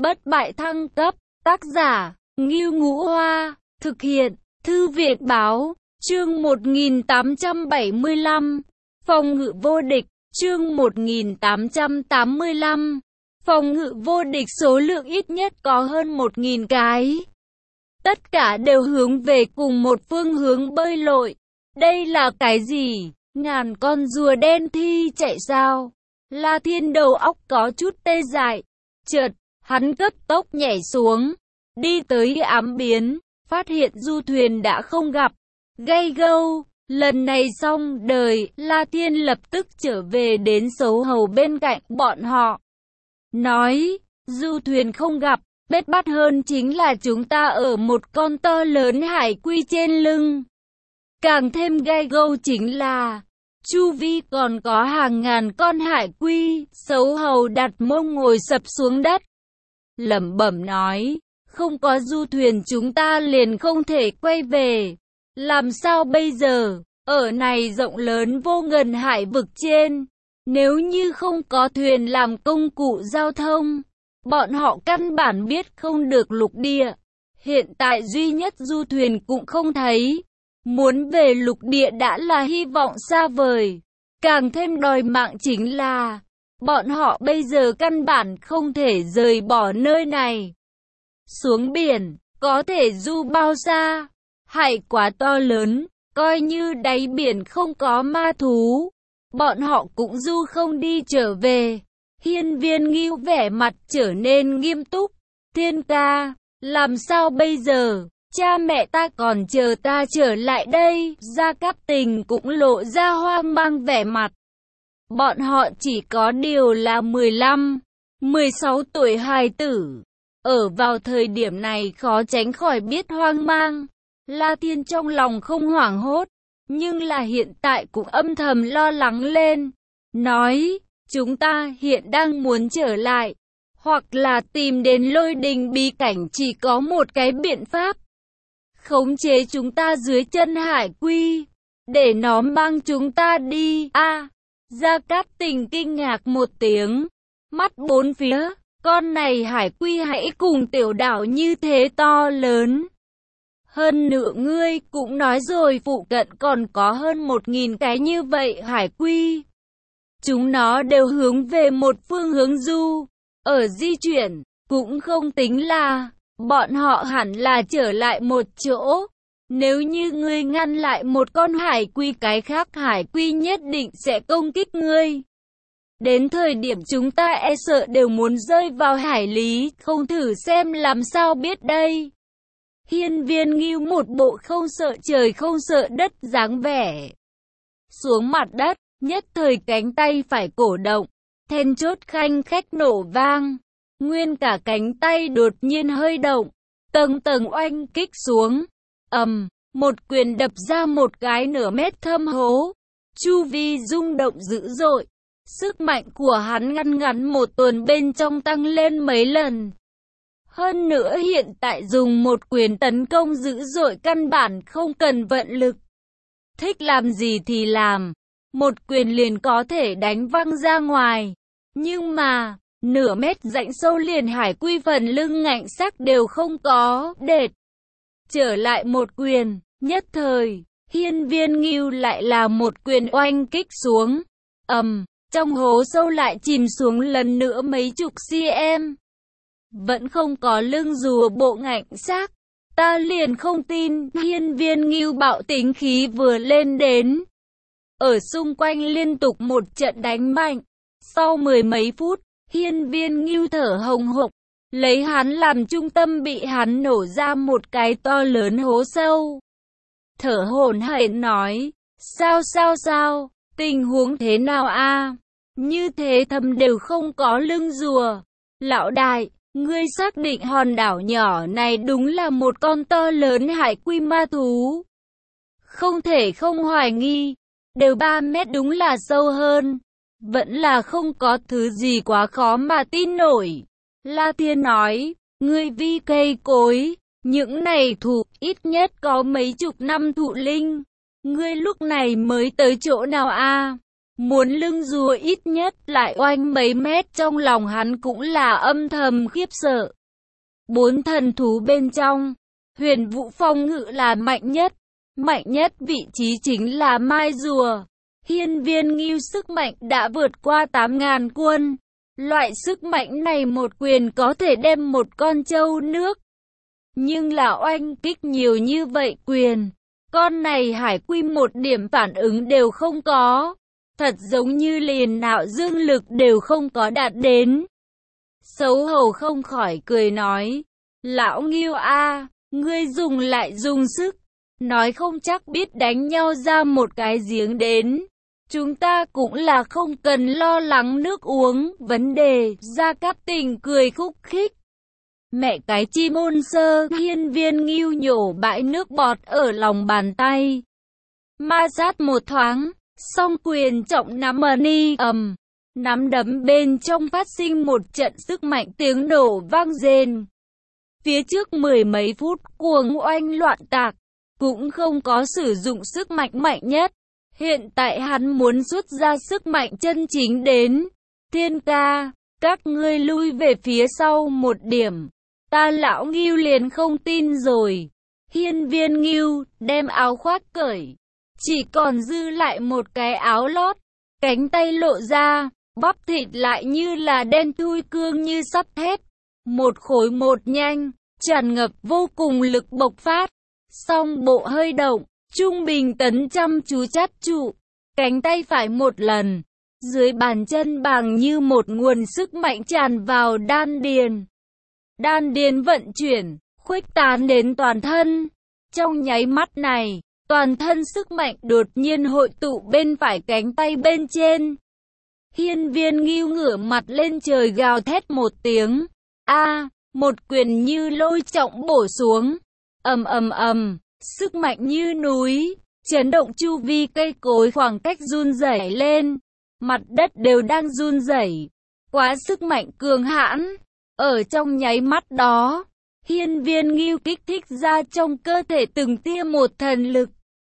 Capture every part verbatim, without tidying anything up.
Bất bại thăng cấp, tác giả, Ngưu Ngũ Hoa, thực hiện, Thư viện báo, chương một nghìn tám trăm bảy mươi lăm, phòng ngự vô địch, chương một nghìn tám trăm tám mươi lăm, phòng ngự vô địch số lượng ít nhất có hơn một nghìn cái. Tất cả đều hướng về cùng một phương hướng bơi lội. Đây là cái gì? Ngàn con rùa đen thi chạy sao? La Thiên đầu óc có chút tê dại. Chợt, hắn cấp tốc nhảy xuống, đi tới ám biến, phát hiện du thuyền đã không gặp. Gay gâu, lần này xong đời, La Thiên lập tức trở về đến Sấu Hầu bên cạnh bọn họ. Nói, du thuyền không gặp, bết bát hơn chính là chúng ta ở một con to lớn hải quy trên lưng. Càng thêm gay gâu chính là, chu vi còn có hàng ngàn con hải quy. Sấu Hầu đặt mông ngồi sập xuống đất, lẩm bẩm nói, không có du thuyền chúng ta liền không thể quay về. Làm sao bây giờ? Ở này rộng lớn vô ngần hải vực trên, nếu như không có thuyền làm công cụ giao thông, bọn họ căn bản biết không được lục địa. Hiện tại duy nhất du thuyền cũng không thấy. Muốn về lục địa đã là hy vọng xa vời. Càng thêm đòi mạng chính là, bọn họ bây giờ căn bản không thể rời bỏ nơi này. Xuống biển, có thể du bao xa? Hải quá to lớn, coi như đáy biển không có ma thú, bọn họ cũng du không đi trở về. Hiên Viên Ngưu vẻ mặt trở nên nghiêm túc. Thiên ca, làm sao bây giờ? Cha mẹ ta còn chờ ta trở lại đây. Gia Cáp Tình cũng lộ ra hoang mang vẻ mặt. Bọn họ chỉ có điều là mười lăm, mười sáu tuổi hài tử. Ở vào thời điểm này khó tránh khỏi biết hoang mang. La Thiên trong lòng không hoảng hốt, nhưng là hiện tại cũng âm thầm lo lắng lên. Nói, chúng ta hiện đang muốn trở lại, hoặc là tìm đến Lôi Đình bí cảnh, chỉ có một cái biện pháp. Khống chế chúng ta dưới chân hải quy, để nó mang chúng ta đi. A, à, Gia Cát Tình kinh ngạc một tiếng, mắt bốn phía, con này hải quy hãy cùng tiểu đảo như thế to lớn. Hơn nữa ngươi cũng nói rồi phụ cận còn có hơn một nghìn cái như vậy hải quy. Chúng nó đều hướng về một phương hướng du, ở di chuyển, cũng không tính là, bọn họ hẳn là trở lại một chỗ. Nếu như ngươi ngăn lại một con hải quy, cái khác hải quy nhất định sẽ công kích ngươi. Đến thời điểm chúng ta e sợ đều muốn rơi vào hải lý, không thử xem làm sao biết đây. Hiên Viên Ngưu một bộ không sợ trời không sợ đất dáng vẻ. Xuống mặt đất, nhất thời cánh tay phải cổ động, then chốt khanh khách nổ vang. Nguyên cả cánh tay đột nhiên hơi động, tầng tầng oanh kích xuống. Ầm, một quyền đập ra một cái nửa mét thâm hố. Chu vi rung động dữ dội. Sức mạnh của hắn ngăn ngắn một tuần bên trong tăng lên mấy lần. Hơn nữa hiện tại dùng một quyền tấn công dữ dội căn bản không cần vận lực. Thích làm gì thì làm, một quyền liền có thể đánh văng ra ngoài. Nhưng mà, nửa mét rãnh sâu liền hải quy phần lưng ngạnh sắc đều không có, đệt. Trở lại một quyền, nhất thời, Hiên Viên Ngưu lại là một quyền oanh kích xuống. Ầm, trong hố sâu lại chìm xuống lần nữa mấy chục cm. Vẫn không có lưng rùa bộ ngạnh xác. Ta liền không tin. Hiên Viên Ngưu bạo tính khí vừa lên đến, ở xung quanh liên tục một trận đánh mạnh. Sau mười mấy phút, Hiên Viên Ngưu thở hồng hộc, lấy hắn làm trung tâm bị hắn nổ ra một cái to lớn hố sâu. Thở hổn hển nói, sao sao sao, tình huống thế nào a? Như thế thầm đều không có lưng rùa. Lão đại, ngươi xác định hòn đảo nhỏ này đúng là một con to lớn hải quy ma thú? Không thể không hoài nghi, đều ba mét đúng là sâu hơn. Vẫn là không có thứ gì quá khó mà tin nổi. La Thiên nói, ngươi vi cây cối, những này thụ ít nhất có mấy chục năm thụ linh. Ngươi lúc này mới tới chỗ nào a? Muốn lưng rùa ít nhất lại oanh mấy mét, trong lòng hắn cũng là âm thầm khiếp sợ. Bốn thần thú bên trong, Huyền Vũ Phong Ngự là mạnh nhất. Mạnh nhất vị trí chính là mai rùa. Hiên Viên Ngưu sức mạnh đã vượt qua tám ngàn quân. Loại sức mạnh này một quyền có thể đem một con trâu nước. Nhưng là oanh kích nhiều như vậy quyền, con này hải quy một điểm phản ứng đều không có. Thật giống như liền nạo dương lực đều không có đạt đến. Xấu hổ không khỏi cười nói, lão Ngưu a, ngươi dùng lại dùng sức, nói không chắc biết đánh nhau ra một cái giếng đến. Chúng ta cũng là không cần lo lắng nước uống vấn đề. Gia Cát Tình cười khúc khích. Mẹ cái chim ôn sơ, Hiên Viên Ngưu nhổ bãi nước bọt ở lòng bàn tay. Ma sát một thoáng, song quyền trọng nắm ầm ni ầm. Nắm đấm bên trong phát sinh một trận sức mạnh, tiếng nổ vang rền. Phía trước mười mấy phút cuồng oanh loạn tạc, cũng không có sử dụng sức mạnh mạnh nhất. Hiện tại hắn muốn xuất ra sức mạnh chân chính đến. Thiên ca, các ngươi lui về phía sau một điểm. Ta lão Ngưu liền không tin rồi. Hiên Viên Ngưu đem áo khoác cởi, chỉ còn dư lại một cái áo lót. Cánh tay lộ ra, bắp thịt lại như là đen thui cương như sắt thép. Một khối một nhanh, tràn ngập vô cùng lực bộc phát. Song bộ hơi động, trung bình tấn chăm chú chát trụ. Cánh tay phải một lần, dưới bàn chân bằng như một nguồn sức mạnh tràn vào đan điền. Đan điền vận chuyển, khuếch tán đến toàn thân. Trong nháy mắt này, toàn thân sức mạnh đột nhiên hội tụ bên phải cánh tay bên trên. Hiên Viên Ngưu ngửa mặt lên trời gào thét một tiếng. A, một quyền như lôi trọng bổ xuống. Ầm ầm ầm, sức mạnh như núi, chấn động chu vi cây cối khoảng cách run rẩy lên. Mặt đất đều đang run rẩy. Quá sức mạnh cường hãn. Ở trong nháy mắt đó, Hiên Viên Ngưu kích thích ra trong cơ thể từng tia một thần lực.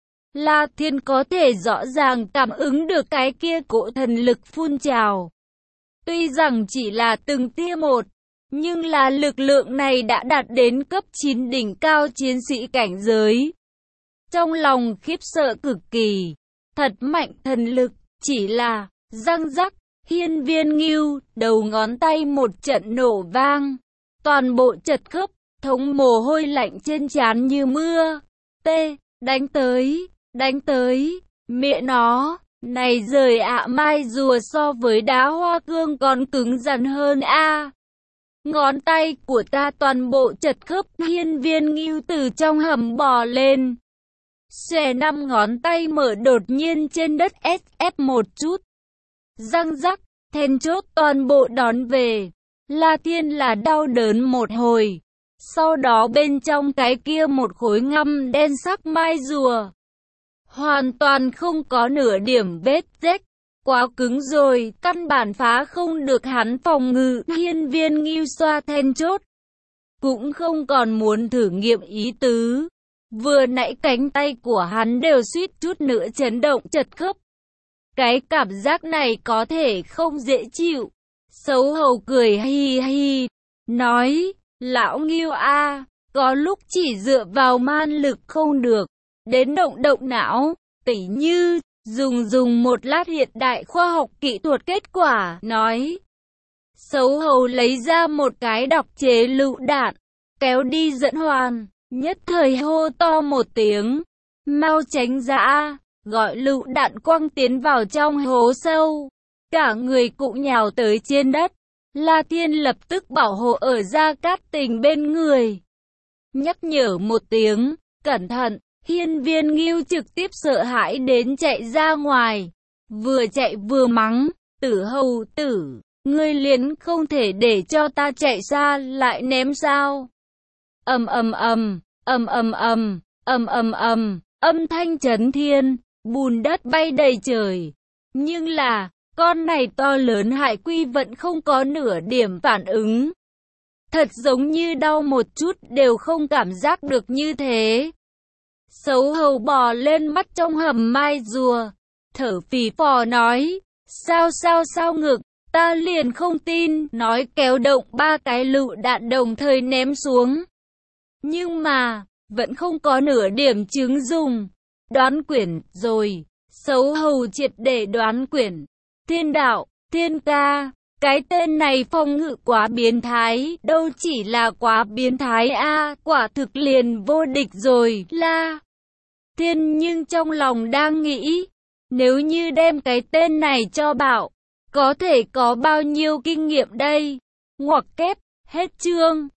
La Thiên có thể rõ ràng cảm ứng được cái kia cỗ thần lực phun trào. Tuy rằng chỉ là từng tia một, nhưng là lực lượng này đã đạt đến cấp chín đỉnh cao chiến sĩ cảnh giới. Trong lòng khiếp sợ cực kỳ, thật mạnh thần lực, chỉ là răng rắc. Hiên Viên Ngưu, đầu ngón tay một trận nổ vang, toàn bộ chật khớp, thống mồ hôi lạnh trên trán như mưa. T, đánh tới, đánh tới, mẹ nó, này rời ạ mai rùa so với đá hoa cương còn cứng rắn hơn a. Ngón tay của ta toàn bộ chật khớp. Hiên Viên Ngưu từ trong hầm bò lên, xòe năm ngón tay mở đột nhiên trên đất ét ép một chút. Răng rắc, then chốt toàn bộ đón về. La Thiên là đau đớn một hồi. Sau đó bên trong cái kia một khối ngăm đen sắc mai rùa, hoàn toàn không có nửa điểm vết rách. Quá cứng rồi, căn bản phá không được hắn phòng ngự. Hiên Viên Ngưu xoa then chốt, cũng không còn muốn thử nghiệm ý tứ. Vừa nãy cánh tay của hắn đều suýt chút nữa chấn động chật khớp. Cái cảm giác này có thể không dễ chịu. Xấu hổ cười hi hi, nói, lão Ngưu a, có lúc chỉ dựa vào man lực không được, đến động động não, tỉ như, dùng dùng một lát hiện đại khoa học kỹ thuật. Kết quả, nói. Xấu hổ lấy ra một cái đọc chế lựu đạn, kéo đi dẫn hoàn, nhất thời hô to một tiếng, mau tránh ra. Gọi lựu đạn quăng tiến vào trong hố sâu. Cả người cũng nhào tới trên đất. La Thiên lập tức bảo hộ ở Gia Cát Tình bên người, nhắc nhở một tiếng, cẩn thận. Hiên Viên Ngưu trực tiếp sợ hãi đến chạy ra ngoài, vừa chạy vừa mắng, tử hầu tử, ngươi liền không thể để cho ta chạy xa lại ném sao? Ầm ầm ầm, ầm ầm ầm, ầm ầm ầm, âm thanh chấn thiên. Bùn đất bay đầy trời. Nhưng là, con này to lớn hải quy vẫn không có nửa điểm phản ứng. Thật giống như đau một chút đều không cảm giác được như thế. Xấu hầu bò lên mắt trong hầm mai rùa. thở phì phò nói, sao sao sao ngực, ta liền không tin, nói kéo động ba cái lựu đạn đồng thời ném xuống. Nhưng mà, vẫn không có nửa điểm chứng dùng. Đoán quyển, rồi, xấu hầu triệt để đoán quyển. Thiên đạo, thiên ca, cái tên này phòng ngự quá biến thái, đâu chỉ là quá biến thái a, quả thực liền vô địch rồi, la. Thiên nhưng trong lòng đang nghĩ, nếu như đem cái tên này cho Bảo, có thể có bao nhiêu kinh nghiệm đây? Ngoặc kép, hết chương.